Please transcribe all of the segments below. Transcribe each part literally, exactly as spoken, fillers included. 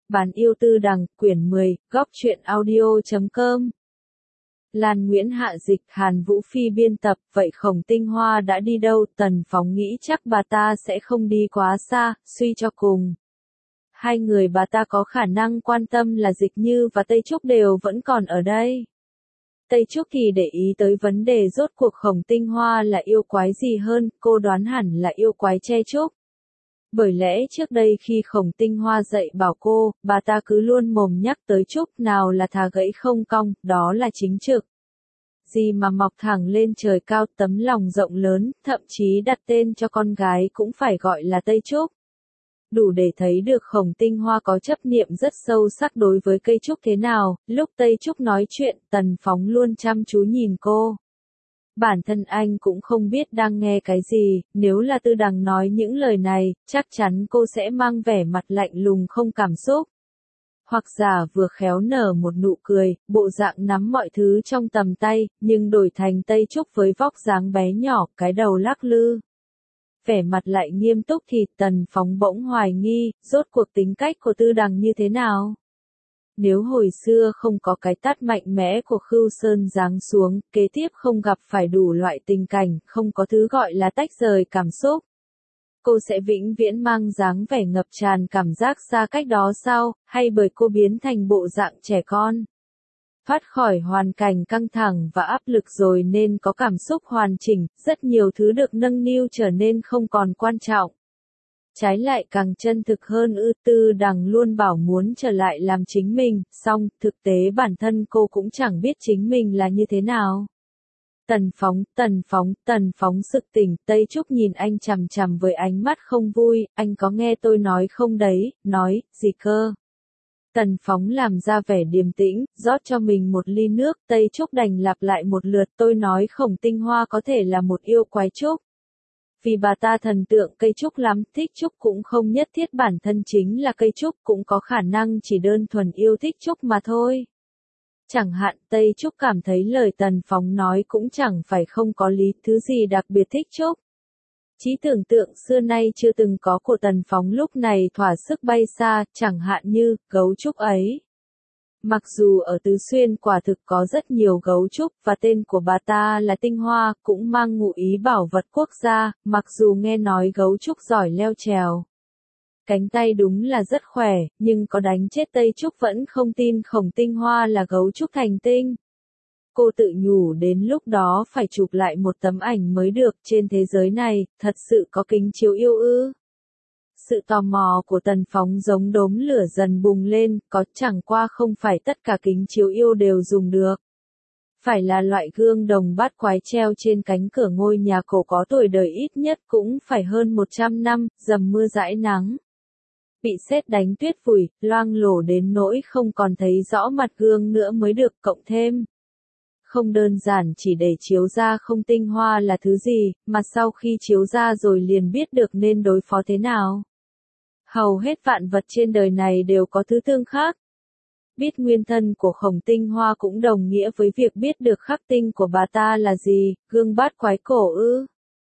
Bán yêu tư đằng, quyển mười, góc truyện audio chấm com. Lan Nguyễn hạ dịch, Hàn Vũ Phi biên tập, vậy Khổng Tinh Hoa đã đi đâu? Tần Phóng nghĩ chắc bà ta sẽ không đi quá xa, suy cho cùng. Hai người bà ta có khả năng quan tâm là Dịch Như và Tây Trúc đều vẫn còn ở đây. Tây Trúc thì để ý tới vấn đề rốt cuộc Khổng Tinh Hoa là yêu quái gì hơn, cô đoán hẳn là yêu quái che trúc. Bởi lẽ trước đây khi Khổng Tinh Hoa dạy bảo cô, bà ta cứ luôn mồm nhắc tới trúc, nào là thà gãy không cong, đó là chính trực. Gì mà mọc thẳng lên trời cao, tấm lòng rộng lớn, thậm chí đặt tên cho con gái cũng phải gọi là Tây Trúc. Đủ để thấy được Khổng Tinh Hoa có chấp niệm rất sâu sắc đối với cây trúc thế nào. Lúc Tây Trúc nói chuyện, Tần Phóng luôn chăm chú nhìn cô. Bản thân anh cũng không biết đang nghe cái gì, nếu là Tư Đằng nói những lời này, chắc chắn cô sẽ mang vẻ mặt lạnh lùng không cảm xúc. Hoặc giả vừa khéo nở một nụ cười, bộ dạng nắm mọi thứ trong tầm tay, nhưng đổi thành Tây Trúc với vóc dáng bé nhỏ, cái đầu lắc lư. Vẻ mặt lại nghiêm túc thì Tần Phóng bỗng hoài nghi, rốt cuộc tính cách của Tư Đằng như thế nào? Nếu hồi xưa không có cái tát mạnh mẽ của Khưu Sơn giáng xuống, kế tiếp không gặp phải đủ loại tình cảnh, không có thứ gọi là tách rời cảm xúc. Cô sẽ vĩnh viễn mang dáng vẻ ngập tràn cảm giác xa cách đó sao, hay bởi cô biến thành bộ dạng trẻ con? Thoát khỏi hoàn cảnh căng thẳng và áp lực rồi nên có cảm xúc hoàn chỉnh, rất nhiều thứ được nâng niu trở nên không còn quan trọng. Trái lại càng chân thực hơn ư. Tư Đằng luôn bảo muốn trở lại làm chính mình, song thực tế bản thân cô cũng chẳng biết chính mình là như thế nào. Tần Phóng, Tần Phóng, Tần Phóng sực tỉnh, Tây Trúc nhìn anh chằm chằm với ánh mắt không vui, anh có nghe tôi nói không đấy, nói, gì cơ? Tần Phóng làm ra vẻ điềm tĩnh, rót cho mình một ly nước, Tây Trúc đành lặp lại một lượt, tôi nói Khổng Tinh Hoa có thể là một yêu quái trúc. Vì bà ta thần tượng cây trúc lắm, thích trúc cũng không nhất thiết bản thân chính là cây trúc, cũng có khả năng chỉ đơn thuần yêu thích trúc mà thôi. Chẳng hạn Tây Trúc cảm thấy lời Tần Phóng nói cũng chẳng phải không có lý, thứ gì đặc biệt thích trúc. Trí tưởng tượng xưa nay chưa từng có của Tần Phóng lúc này thỏa sức bay xa, chẳng hạn như, gấu trúc ấy. Mặc dù ở Tứ Xuyên quả thực có rất nhiều gấu trúc và tên của bà ta là Tinh Hoa, cũng mang ngụ ý bảo vật quốc gia, mặc dù nghe nói gấu trúc giỏi leo trèo. Cánh tay đúng là rất khỏe, nhưng có đánh chết Tây Trúc vẫn không tin Khổng Tinh Hoa là gấu trúc thành tinh. Cô tự nhủ đến lúc đó phải chụp lại một tấm ảnh mới được, trên thế giới này, thật sự có kính chiếu yêu ư. Sự tò mò của Tần Phóng giống đốm lửa dần bùng lên, có chẳng qua không phải tất cả kính chiếu yêu đều dùng được. Phải là loại gương đồng bát quái treo trên cánh cửa ngôi nhà cổ có tuổi đời ít nhất cũng phải hơn một trăm năm, dầm mưa dãi nắng. Bị sét đánh tuyết vùi, loang lổ đến nỗi không còn thấy rõ mặt gương nữa mới được, cộng thêm. Không đơn giản chỉ để chiếu ra Khổng Tinh Hoa là thứ gì, mà sau khi chiếu ra rồi liền biết được nên đối phó thế nào. Hầu hết vạn vật trên đời này đều có thứ tương khác. Biết nguyên thân của Khổng Tinh Hoa cũng đồng nghĩa với việc biết được khắc tinh của bà ta là gì, gương bát quái cổ ư.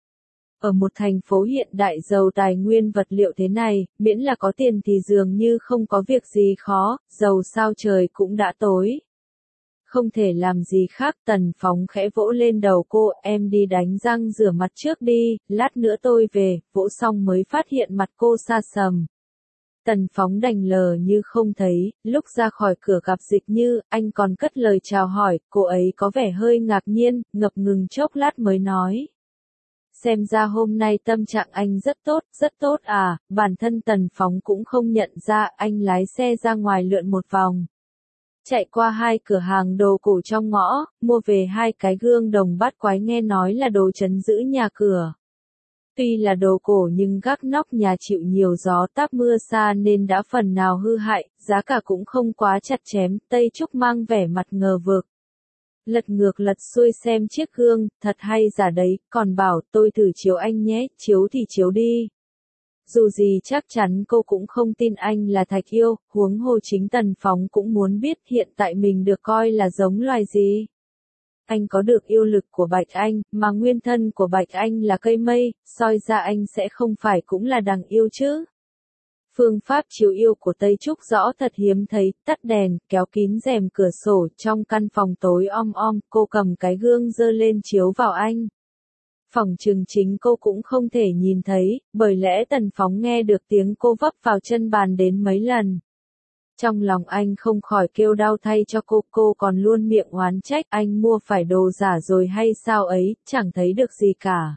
Ở một thành phố hiện đại giàu tài nguyên vật liệu thế này, miễn là có tiền thì dường như không có việc gì khó, dầu sao trời cũng đã tối. Không thể làm gì khác, Tần Phóng khẽ vỗ lên đầu cô, em đi đánh răng rửa mặt trước đi, lát nữa tôi về, vỗ xong mới phát hiện mặt cô sa sầm. Tần Phóng đành lờ như không thấy, lúc ra khỏi cửa gặp Dịch Như, anh còn cất lời chào hỏi, cô ấy có vẻ hơi ngạc nhiên, ngập ngừng chốc lát mới nói. Xem ra hôm nay tâm trạng anh rất tốt, rất tốt à, bản thân Tần Phóng cũng không nhận ra, anh lái xe ra ngoài lượn một vòng. Chạy qua hai cửa hàng đồ cổ trong ngõ, mua về hai cái gương đồng bát quái nghe nói là đồ trấn giữ nhà cửa. Tuy là đồ cổ nhưng gác nóc nhà chịu nhiều gió táp mưa xa nên đã phần nào hư hại, giá cả cũng không quá chặt chém, Tây Trúc mang vẻ mặt ngờ vực. Lật ngược lật xuôi xem chiếc gương, thật hay giả đấy, còn bảo tôi thử chiếu anh nhé, chiếu thì chiếu đi. Dù gì chắc chắn cô cũng không tin anh là thạch yêu, huống hồ chính Tần Phóng cũng muốn biết hiện tại mình được coi là giống loài gì. Anh có được yêu lực của Bạch Anh, mà nguyên thân của Bạch Anh là cây mây, soi ra anh sẽ không phải cũng là đằng yêu chứ. Phương pháp chiếu yêu của Tây Trúc rõ thật hiếm thấy, tắt đèn, kéo kín rèm cửa sổ, trong căn phòng tối om om, cô cầm cái gương giơ lên chiếu vào anh. Phỏng chừng chính cô cũng không thể nhìn thấy, bởi lẽ Tần Phóng nghe được tiếng cô vấp vào chân bàn đến mấy lần. Trong lòng anh không khỏi kêu đau thay cho cô, cô còn luôn miệng oán trách anh mua phải đồ giả rồi hay sao ấy, chẳng thấy được gì cả.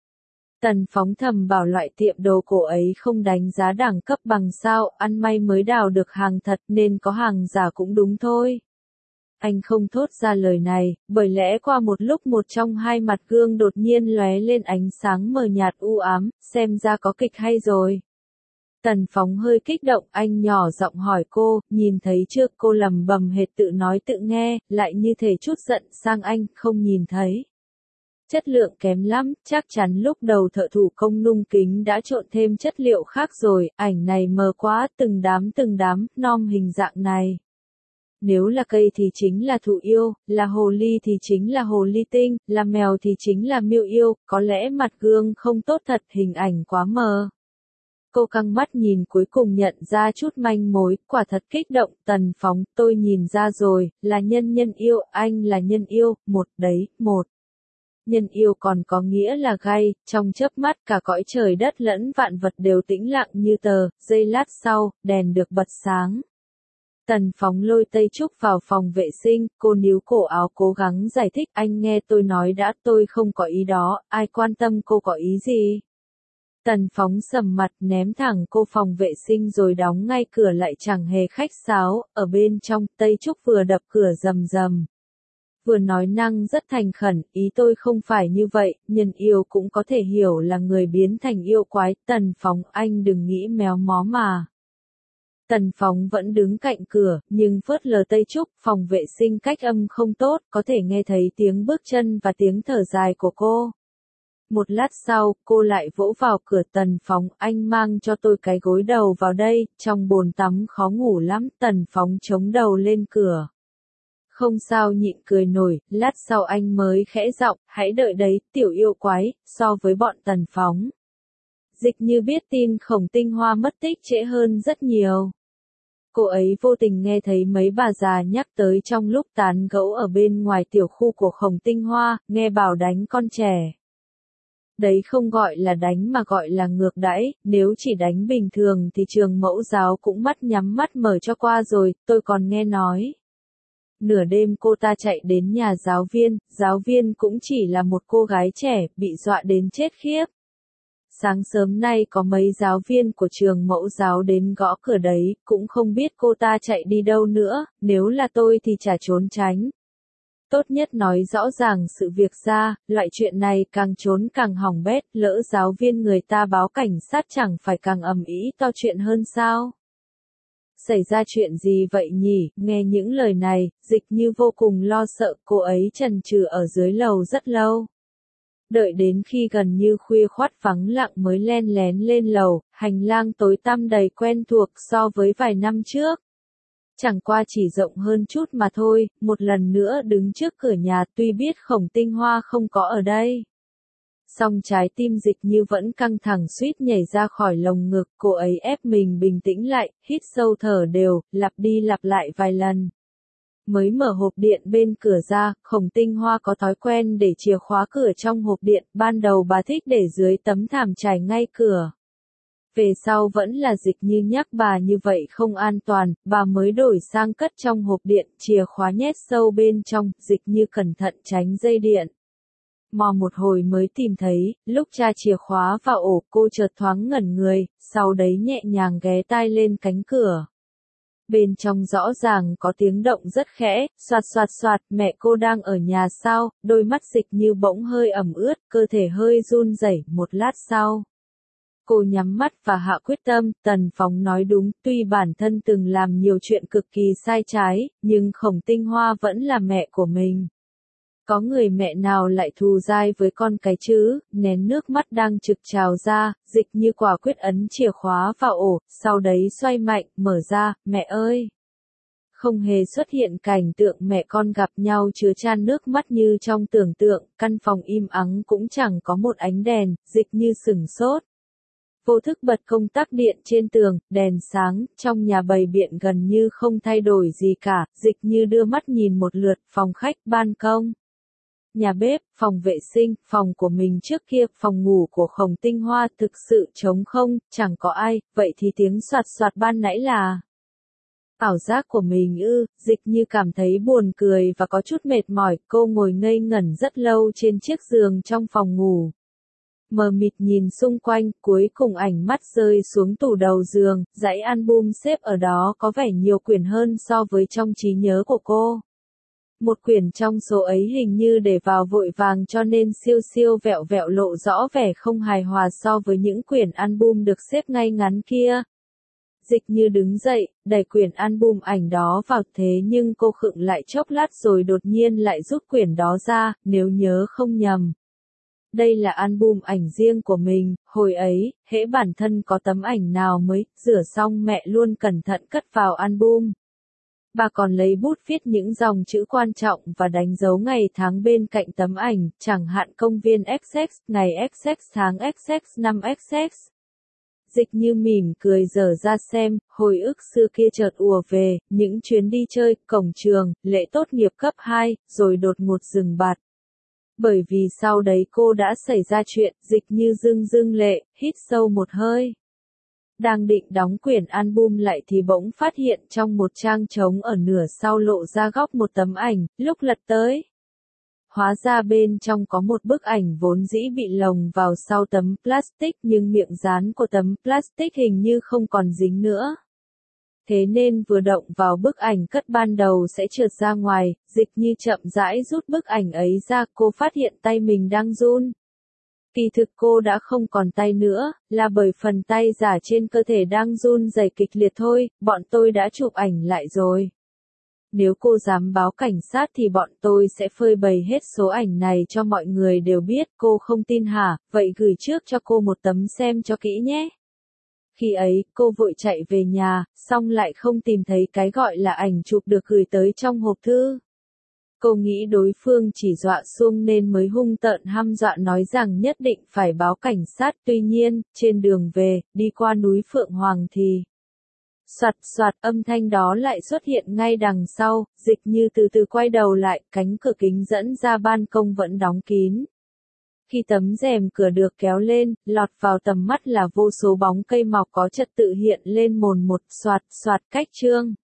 Tần Phóng thầm bảo loại tiệm đồ cổ ấy không đánh giá đẳng cấp bằng sao, ăn may mới đào được hàng thật nên có hàng giả cũng đúng thôi. Anh không thốt ra lời này, bởi lẽ qua một lúc một trong hai mặt gương đột nhiên lóe lên ánh sáng mờ nhạt u ám, xem ra có kịch hay rồi. Tần Phóng hơi kích động, anh nhỏ giọng hỏi cô, nhìn thấy chưa? Cô lẩm bẩm hệt tự nói tự nghe, lại như thể chút giận sang anh, không nhìn thấy. Chất lượng kém lắm, chắc chắn lúc đầu thợ thủ công nung kính đã trộn thêm chất liệu khác rồi, ảnh này mờ quá, từng đám từng đám, nom hình dạng này. Nếu là cây thì chính là thụ yêu, là hồ ly thì chính là hồ ly tinh, là mèo thì chính là miêu yêu, có lẽ mặt gương không tốt thật, hình ảnh quá mờ. Cô căng mắt nhìn cuối cùng nhận ra chút manh mối, quả thật kích động. Tần Phóng, tôi nhìn ra rồi, là nhân nhân yêu, anh là nhân yêu, một đấy, một. Nhân yêu còn có nghĩa là gay, trong chớp mắt cả cõi trời đất lẫn vạn vật đều tĩnh lặng như tờ, giây lát sau, đèn được bật sáng. Tần Phóng lôi Tây Trúc vào phòng vệ sinh, cô níu cổ áo cố gắng giải thích, anh nghe tôi nói đã, tôi không có ý đó, ai quan tâm cô có ý gì. Tần Phóng sầm mặt ném thẳng cô phòng vệ sinh rồi đóng ngay cửa lại, chẳng hề khách sáo. Ở bên trong, Tây Trúc vừa đập cửa rầm rầm, vừa nói năng rất thành khẩn, ý tôi không phải như vậy, nhân yêu cũng có thể hiểu là người biến thành yêu quái. Tần Phóng, anh đừng nghĩ méo mó mà. Tần Phóng vẫn đứng cạnh cửa, nhưng phớt lờ Tây Trúc, phòng vệ sinh cách âm không tốt, có thể nghe thấy tiếng bước chân và tiếng thở dài của cô. Một lát sau, cô lại vỗ vào cửa. Tần Phóng, anh mang cho tôi cái gối đầu vào đây, trong bồn tắm khó ngủ lắm. Tần Phóng chống đầu lên cửa. Không sao nhịn cười nổi, lát sau anh mới khẽ giọng, hãy đợi đấy, tiểu yêu quái. So với bọn Tần Phóng, Dịch Như biết tin Khổng Tinh Hoa mất tích trễ hơn rất nhiều. Cô ấy vô tình nghe thấy mấy bà già nhắc tới trong lúc tán gẫu ở bên ngoài tiểu khu của Khổng Tinh Hoa, nghe bảo đánh con trẻ. Đấy không gọi là đánh mà gọi là ngược đãi, nếu chỉ đánh bình thường thì trường mẫu giáo cũng mắt nhắm mắt mở cho qua rồi, tôi còn nghe nói. Nửa đêm cô ta chạy đến nhà giáo viên, giáo viên cũng chỉ là một cô gái trẻ, bị dọa đến chết khiếp. Sáng sớm nay có mấy giáo viên của trường mẫu giáo đến gõ cửa đấy, cũng không biết cô ta chạy đi đâu nữa, nếu là tôi thì chả trốn tránh. Tốt nhất nói rõ ràng sự việc ra, loại chuyện này càng trốn càng hỏng bét, lỡ giáo viên người ta báo cảnh sát chẳng phải càng ầm ĩ to chuyện hơn sao? Xảy ra chuyện gì vậy nhỉ? Nghe những lời này, Dịch Như vô cùng lo sợ, cô ấy chần chừ ở dưới lầu rất lâu. Đợi đến khi gần như khuya khoắt vắng lặng mới len lén lên lầu, hành lang tối tăm đầy quen thuộc so với vài năm trước. Chẳng qua chỉ rộng hơn chút mà thôi, một lần nữa đứng trước cửa nhà tuy biết Khổng Tinh Hoa không có ở đây. Song trái tim Dịch Như vẫn căng thẳng suýt nhảy ra khỏi lồng ngực, cô ấy ép mình bình tĩnh lại, hít sâu thở đều, lặp đi lặp lại vài lần. Mới mở hộp điện bên cửa ra, Khổng Tinh Hoa có thói quen để chìa khóa cửa trong hộp điện, ban đầu bà thích để dưới tấm thảm trải ngay cửa. Về sau vẫn là Dịch Như nhắc bà như vậy không an toàn, bà mới đổi sang cất trong hộp điện, chìa khóa nhét sâu bên trong, Dịch Như cẩn thận tránh dây điện. Mò một hồi mới tìm thấy, lúc tra chìa khóa vào ổ cô chợt thoáng ngẩn người, sau đấy nhẹ nhàng ghé tai lên cánh cửa. Bên trong rõ ràng có tiếng động rất khẽ, xoạt xoạt xoạt, mẹ cô đang ở nhà sao? Đôi mắt Dịch Như bỗng hơi ẩm ướt, cơ thể hơi run rẩy. Một lát sau, cô nhắm mắt và hạ quyết tâm. Tần Phóng nói đúng, tuy bản thân từng làm nhiều chuyện cực kỳ sai trái, nhưng Khổng Tinh Hoa vẫn là mẹ của mình. Có người mẹ nào lại thù dai với con cái chứ? Nén nước mắt đang trực trào ra, Dịch Như quả quyết ấn chìa khóa vào ổ, sau đấy xoay mạnh, mở ra, mẹ ơi! Không hề xuất hiện cảnh tượng mẹ con gặp nhau chứa chan nước mắt như trong tưởng tượng, căn phòng im ắng cũng chẳng có một ánh đèn, Dịch Như sửng sốt. vô thức bật công tắc điện trên tường, đèn sáng, trong nhà bày biện gần như không thay đổi gì cả, Dịch Như đưa mắt nhìn một lượt, phòng khách, ban công, nhà bếp, phòng vệ sinh, phòng của mình trước kia, phòng ngủ của Khổng Tinh Hoa thực sự trống không, chẳng có ai, vậy thì tiếng soạt soạt ban nãy là ảo giác của mình ư? Dịch Như cảm thấy buồn cười và có chút mệt mỏi, cô ngồi ngây ngẩn rất lâu trên chiếc giường trong phòng ngủ. Mờ mịt nhìn xung quanh, cuối cùng ảnh mắt rơi xuống tủ đầu giường, dãy album xếp ở đó có vẻ nhiều quyển hơn so với trong trí nhớ của cô. Một quyển trong số ấy hình như để vào vội vàng cho nên siêu siêu vẹo vẹo lộ rõ vẻ không hài hòa so với những quyển album được xếp ngay ngắn kia. Dịch Như đứng dậy, đẩy quyển album ảnh đó vào thế nhưng cô khựng lại chốc lát rồi đột nhiên lại rút quyển đó ra, nếu nhớ không nhầm. Đây là album ảnh riêng của mình, hồi ấy, hễ bản thân có tấm ảnh nào mới, rửa xong mẹ luôn cẩn thận cất vào album. Bà còn lấy bút viết những dòng chữ quan trọng và đánh dấu ngày tháng bên cạnh tấm ảnh, chẳng hạn công viên ích ích, ngày ích ích tháng ích ích năm ích ích. Dịch Như mỉm cười dở ra xem, hồi ức xưa kia chợt ùa về, những chuyến đi chơi, cổng trường, lễ tốt nghiệp cấp hai, rồi đột ngột dừng bặt. Bởi vì sau đấy cô đã xảy ra chuyện, Dịch Như rưng rưng lệ, hít sâu một hơi. Đang định đóng quyển album lại thì bỗng phát hiện trong một trang trống ở nửa sau lộ ra góc một tấm ảnh, lúc lật tới. Hóa ra bên trong có một bức ảnh vốn dĩ bị lồng vào sau tấm plastic nhưng miệng dán của tấm plastic hình như không còn dính nữa. Thế nên vừa động vào bức ảnh cất ban đầu sẽ trượt ra ngoài, Dịch Như chậm rãi rút bức ảnh ấy ra, cô phát hiện tay mình đang run. Kỳ thực cô đã không còn tay nữa, là bởi phần tay giả trên cơ thể đang run rẩy kịch liệt thôi, bọn tôi đã chụp ảnh lại rồi. Nếu cô dám báo cảnh sát thì bọn tôi sẽ phơi bày hết số ảnh này cho mọi người đều biết, cô không tin hả, vậy gửi trước cho cô một tấm xem cho kỹ nhé. Khi ấy, cô vội chạy về nhà, xong lại không tìm thấy cái gọi là ảnh chụp được gửi tới trong hộp thư. Cô nghĩ đối phương chỉ dọa xuông nên mới hung tợn hăm dọa nói rằng nhất định phải báo cảnh sát, tuy nhiên, trên đường về, đi qua núi Phượng Hoàng thì soạt soạt âm thanh đó lại xuất hiện ngay đằng sau, Dịch Như từ từ quay đầu lại, cánh cửa kính dẫn ra ban công vẫn đóng kín. Khi tấm rèm cửa được kéo lên, lọt vào tầm mắt là vô số bóng cây mọc có trật tự hiện lên mồn một, soạt soạt cách chương.